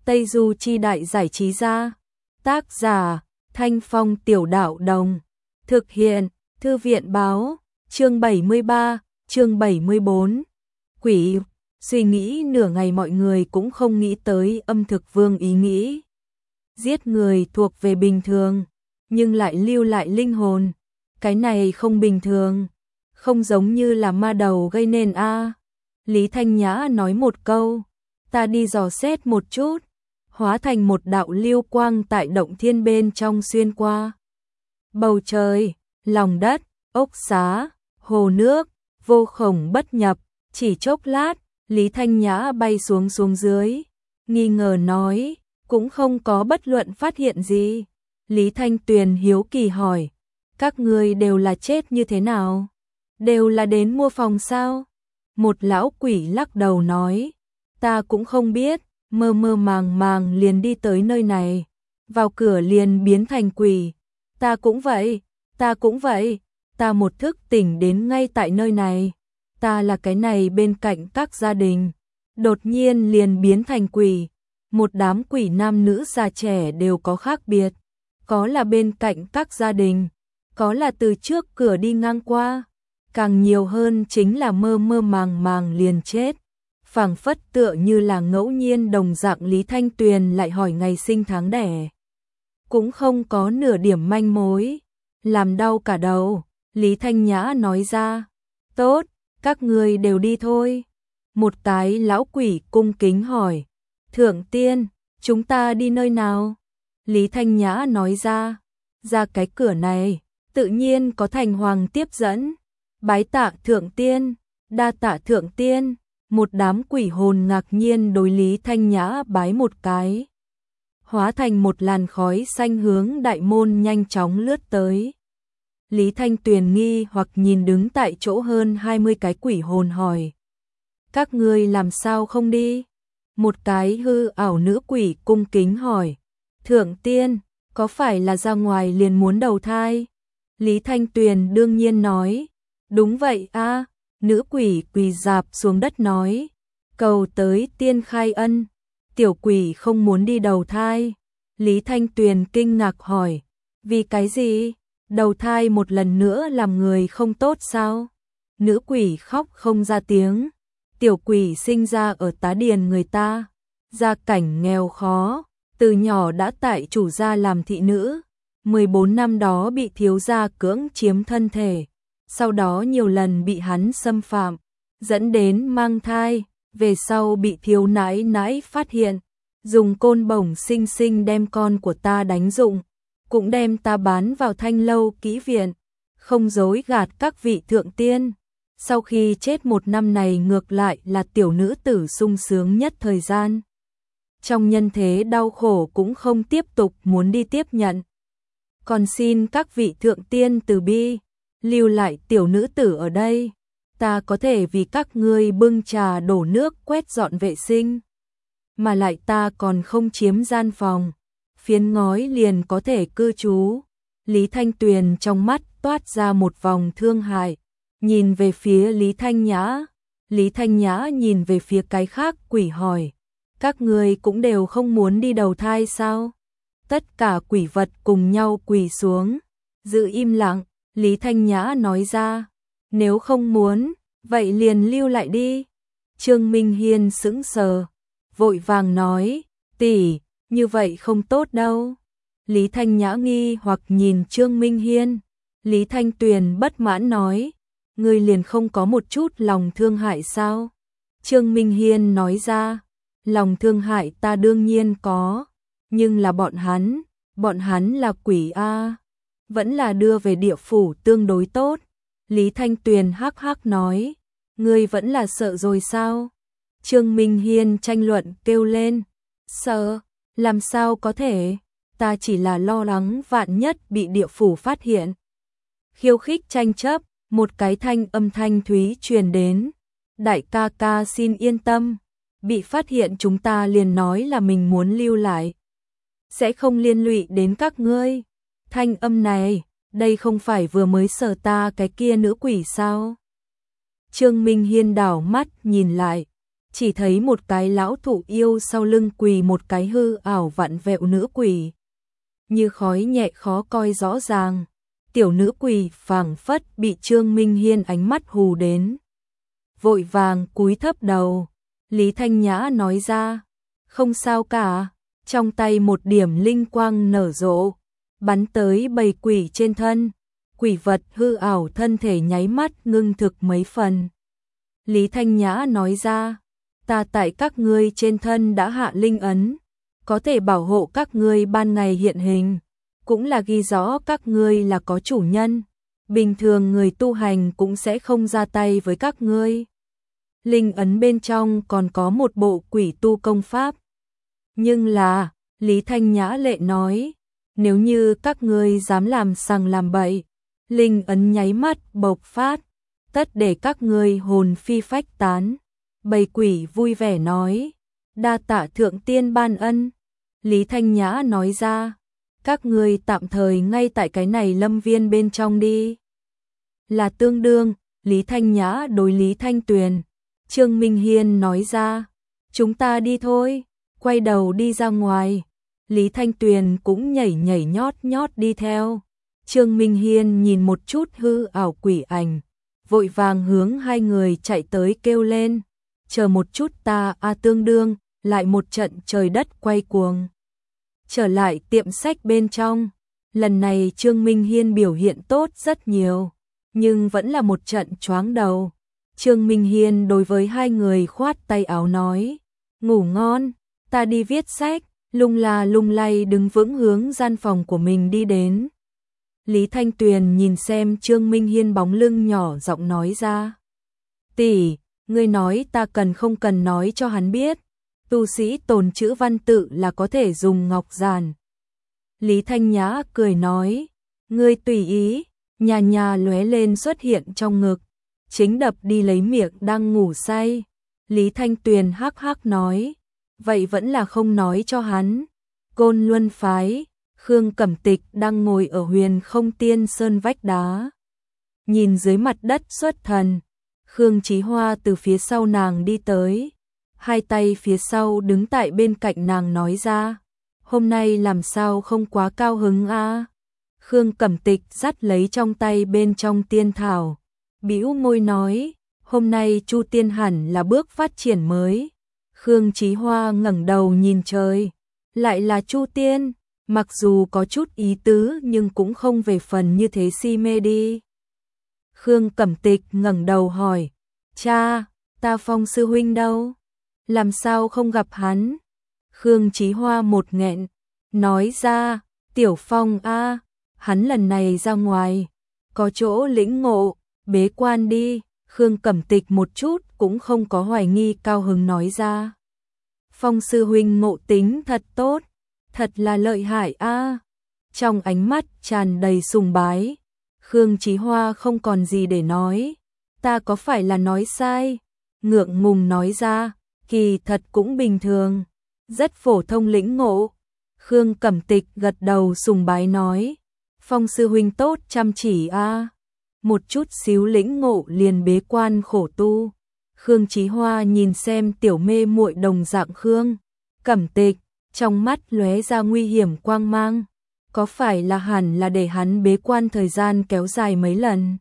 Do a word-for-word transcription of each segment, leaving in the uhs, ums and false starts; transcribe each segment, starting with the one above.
Tây Du Chi Đại Giải Trí Gia. Tác giả Thanh Phong Tiểu Đạo Đồng. Thực hiện Thư viện Báo. Chương bảy mươi ba, chương bảy mươi bốn. Quỷ. Suy nghĩ nửa ngày mọi người cũng không nghĩ tới Âm Thực Vương ý nghĩ. Giết người thuộc về bình thường, nhưng lại lưu lại linh hồn. Cái này không bình thường, không giống như là ma đầu gây nên a. Lý Thanh Nhã nói một câu, ta đi dò xét một chút, hóa thành một đạo lưu quang tại động thiên bên trong xuyên qua. Bầu trời, lòng đất, ốc xá, hồ nước, vô khổng bất nhập, chỉ chốc lát, Lý Thanh Nhã bay xuống xuống dưới, nghi ngờ nói, cũng không có bất luận phát hiện gì. Lý Thanh Tuyền hiếu kỳ hỏi, các ngươi đều là chết như thế nào? Đều là đến mua phòng sao? Một lão quỷ lắc đầu nói, ta cũng không biết, mơ mơ màng màng liền đi tới nơi này, vào cửa liền biến thành quỷ. Ta cũng vậy, ta cũng vậy, ta một thức tỉnh đến ngay tại nơi này, ta là cái này bên cạnh các gia đình, đột nhiên liền biến thành quỷ. Một đám quỷ nam nữ già trẻ đều có khác biệt, có là bên cạnh các gia đình, có là từ trước cửa đi ngang qua, càng nhiều hơn chính là mơ mơ màng màng liền chết. Phảng phất tựa như là ngẫu nhiên đồng dạng. Lý Thanh Tuyền lại hỏi ngày sinh tháng đẻ, cũng không có nửa điểm manh mối, làm đau cả đầu. Lý Thanh Nhã nói ra, tốt, các ngươi đều đi thôi. Một cái lão quỷ cung kính hỏi, thượng tiên, chúng ta đi nơi nào? Lý Thanh Nhã nói ra, ra cái cửa này, tự nhiên có thành hoàng tiếp dẫn. Bái tạ thượng tiên, đa tạ thượng tiên. Một đám quỷ hồn ngạc nhiên đối Lý Thanh Nhã bái một cái, hóa thành một làn khói xanh hướng đại môn nhanh chóng lướt tới. Lý Thanh Tuyền nghi hoặc nhìn đứng tại chỗ hơn hai mươi cái quỷ hồn hỏi, các ngươi làm sao không đi? Một cái hư ảo nữ quỷ cung kính hỏi, thượng tiên, có phải là ra ngoài liền muốn đầu thai? Lý Thanh Tuyền đương nhiên nói, đúng vậy a. Nữ quỷ quỳ dạp xuống đất nói, cầu tới tiên khai ân, tiểu quỷ không muốn đi đầu thai. Lý Thanh Tuyền kinh ngạc hỏi, vì cái gì? Đầu thai một lần nữa làm người không tốt sao? Nữ quỷ khóc không ra tiếng, tiểu quỷ sinh ra ở tá điền người ta, gia cảnh nghèo khó, từ nhỏ đã tại chủ gia làm thị nữ, mười bốn năm đó bị thiếu gia cưỡng chiếm thân thể. Sau đó nhiều lần bị hắn xâm phạm, dẫn đến mang thai, về sau bị thiếu nãi nãi phát hiện, dùng côn bổng sinh sinh đem con của ta đánh dụng, cũng đem ta bán vào Thanh Lâu kỹ viện, không dối gạt các vị thượng tiên. Sau khi chết một năm này ngược lại là tiểu nữ tử sung sướng nhất thời gian. Trong nhân thế đau khổ cũng không tiếp tục muốn đi tiếp nhận. Còn xin các vị thượng tiên từ bi, lưu lại tiểu nữ tử ở đây, ta có thể vì các ngươi bưng trà đổ nước quét dọn vệ sinh, mà lại ta còn không chiếm gian phòng, phiến ngói liền có thể cư trú. Lý Thanh Tuyền trong mắt toát ra một vòng thương hại, nhìn về phía Lý Thanh Nhã. Lý Thanh Nhã nhìn về phía cái khác quỷ hỏi, các ngươi cũng đều không muốn đi đầu thai sao? Tất cả quỷ vật cùng nhau quỳ xuống, giữ im lặng. Lý Thanh Nhã nói ra, nếu không muốn, vậy liền lưu lại đi. Trương Minh Hiên sững sờ, vội vàng nói, tỷ, như vậy không tốt đâu. Lý Thanh Nhã nghi hoặc nhìn Trương Minh Hiên. Lý Thanh Tuyền bất mãn nói, ngươi liền không có một chút lòng thương hại sao? Trương Minh Hiên nói ra, lòng thương hại ta đương nhiên có, nhưng là bọn hắn, bọn hắn là quỷ a. Vẫn là đưa về địa phủ tương đối tốt. Lý Thanh Tuyền hắc hắc nói, ngươi vẫn là sợ rồi sao? Trương Minh Hiên tranh luận kêu lên, sợ, làm sao có thể, ta chỉ là lo lắng vạn nhất bị địa phủ phát hiện. Khiêu khích tranh chấp, một cái thanh âm thanh thúy truyền đến, đại ca ca xin yên tâm, bị phát hiện chúng ta liền nói là mình muốn lưu lại, sẽ không liên lụy đến các ngươi. Thanh âm này, đây không phải vừa mới sờ ta cái kia nữ quỷ sao? Trương Minh Hiên đảo mắt nhìn lại, chỉ thấy một cái lão thụ yêu sau lưng quỳ một cái hư ảo vặn vẹo nữ quỷ. Như khói nhẹ khó coi rõ ràng, tiểu nữ quỷ phảng phất bị Trương Minh Hiên ánh mắt hù đến. Vội vàng cúi thấp đầu, Lý Thanh Nhã nói ra, không sao cả, trong tay một điểm linh quang nở rộ, bắn tới bầy quỷ trên thân, quỷ vật hư ảo thân thể nháy mắt ngưng thực mấy phần. Lý Thanh Nhã nói ra, ta tại các ngươi trên thân đã hạ linh ấn, có thể bảo hộ các ngươi ban ngày hiện hình, cũng là ghi rõ các ngươi là có chủ nhân, bình thường người tu hành cũng sẽ không ra tay với các ngươi. Linh ấn bên trong còn có một bộ quỷ tu công pháp. Nhưng là, Lý Thanh Nhã lệ nói, nếu như các ngươi dám làm sằng làm bậy, linh ấn nháy mắt bộc phát, tất để các ngươi hồn phi phách tán. Bầy quỷ vui vẻ nói, đa tạ thượng tiên ban ân. Lý Thanh Nhã nói ra, các ngươi tạm thời ngay tại cái này lâm viên bên trong đi. Là tương đương, Lý Thanh Nhã đối Lý Thanh Tuyền. Trương Minh Hiên nói ra, chúng ta đi thôi, quay đầu đi ra ngoài. Lý Thanh Tuyền cũng nhảy nhảy nhót nhót đi theo. Trương Minh Hiên nhìn một chút hư ảo quỷ ảnh, vội vàng hướng hai người chạy tới kêu lên, chờ một chút ta a tương đương, lại một trận trời đất quay cuồng. Trở lại tiệm sách bên trong, lần này Trương Minh Hiên biểu hiện tốt rất nhiều, nhưng vẫn là một trận choáng đầu. Trương Minh Hiên đối với hai người khoát tay áo nói, ngủ ngon, ta đi viết sách, lung la lung lay đứng vững hướng gian phòng của mình đi đến. Lý Thanh Tuyền nhìn xem Trương Minh Hiên bóng lưng nhỏ giọng nói ra, tỷ, ngươi nói ta cần không cần nói cho hắn biết, tu sĩ tồn chữ văn tự là có thể dùng ngọc giản. Lý Thanh Nhã cười nói, ngươi tùy ý, nhà nhà lóe lên xuất hiện trong ngực, chính đập đi lấy miệng đang ngủ say. Lý Thanh Tuyền hắc hắc nói, vậy vẫn là không nói cho hắn. Côn Luân phái, Khương Cẩm Tịch đang ngồi ở Huyền Không Tiên Sơn vách đá, nhìn dưới mặt đất xuất thần. Khương Chí Hoa từ phía sau nàng đi tới, hai tay phía sau đứng tại bên cạnh nàng nói ra, hôm nay làm sao không quá cao hứng a? Khương Cẩm Tịch dắt lấy trong tay bên trong tiên thảo, bĩu môi nói, hôm nay Chu Tiên hẳn là bước phát triển mới. Khương Chí Hoa ngẩng đầu nhìn trời, lại là Chu Tiên, mặc dù có chút ý tứ nhưng cũng không về phần như thế si mê đi. Khương Cẩm Tịch ngẩng đầu hỏi, cha, ta Phong sư huynh đâu? Làm sao không gặp hắn? Khương Chí Hoa một nghẹn, nói ra, Tiểu Phong a, hắn lần này ra ngoài, có chỗ lĩnh ngộ, bế quan đi. Khương Cẩm Tịch một chút cũng không có hoài nghi, cao hứng nói ra, Phong sư huynh ngộ tính thật tốt, thật là lợi hại a. Trong ánh mắt tràn đầy sùng bái, Khương Chí Hoa không còn gì để nói, ta có phải là nói sai? Ngượng ngùng nói ra, kỳ thật cũng bình thường, rất phổ thông lĩnh ngộ. Khương Cẩm Tịch gật đầu sùng bái nói, Phong sư huynh tốt chăm chỉ a, một chút xíu lĩnh ngộ liền bế quan khổ tu. Khương Chí Hoa nhìn xem tiểu mê muội đồng dạng Khương Cẩm Tịch, trong mắt lóe ra nguy hiểm quang mang, có phải là hẳn là để hắn bế quan thời gian kéo dài mấy lần?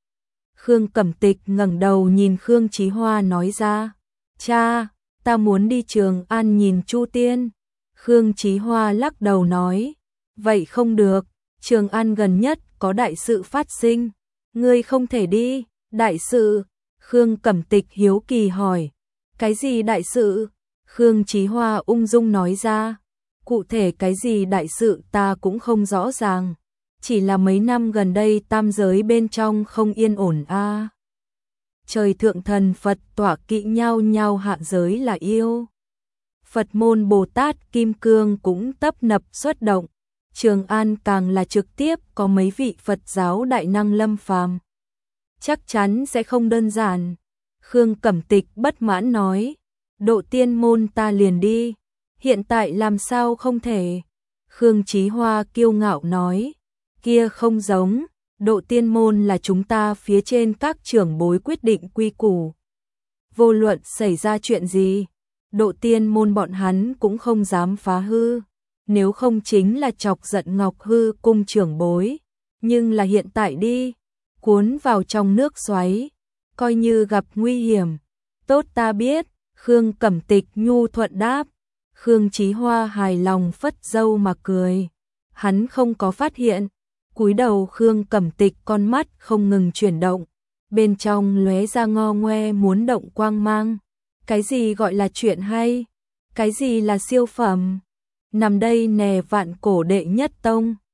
Khương Cẩm Tịch ngẩng đầu nhìn Khương Chí Hoa nói ra, cha, ta muốn đi Trường An nhìn Chu Tiên. Khương Chí Hoa lắc đầu nói, vậy không được, Trường An gần nhất có đại sự phát sinh, ngươi không thể đi. Đại sự? Khương Cẩm Tịch hiếu kỳ hỏi, cái gì đại sự? Khương Chí Hoa ung dung nói ra, cụ thể cái gì đại sự ta cũng không rõ ràng, chỉ là mấy năm gần đây tam giới bên trong không yên ổn a. Trời thượng thần Phật tọa kỵ nhau nhau hạ giới là yêu. Phật môn Bồ Tát Kim Cương cũng tấp nập xuất động, Trường An càng là trực tiếp có mấy vị Phật giáo đại năng lâm phàm. Chắc chắn sẽ không đơn giản. Khương Cẩm Tịch bất mãn nói, độ tiên môn ta liền đi, hiện tại làm sao không thể? Khương Chí Hoa kiêu ngạo nói, kia không giống, độ tiên môn là chúng ta phía trên các trưởng bối quyết định quy củ. vô luận xảy ra chuyện gì, Độ Tiên môn bọn hắn cũng không dám phá hư, nếu không chính là chọc giận Ngọc Hư cung trưởng bối, nhưng là hiện tại đi, cuốn vào trong nước xoáy, coi như gặp nguy hiểm. Tốt ta biết, Khương Cẩm Tịch nhu thuận đáp. Khương Chí Hoa hài lòng phất dâu mà cười. Hắn không có phát hiện, cúi đầu Khương Cẩm Tịch con mắt không ngừng chuyển động, bên trong lóe ra ngo ngoe muốn động quang mang. Cái gì gọi là chuyện hay? Cái gì là siêu phẩm? Nằm đây nè vạn cổ đệ nhất tông.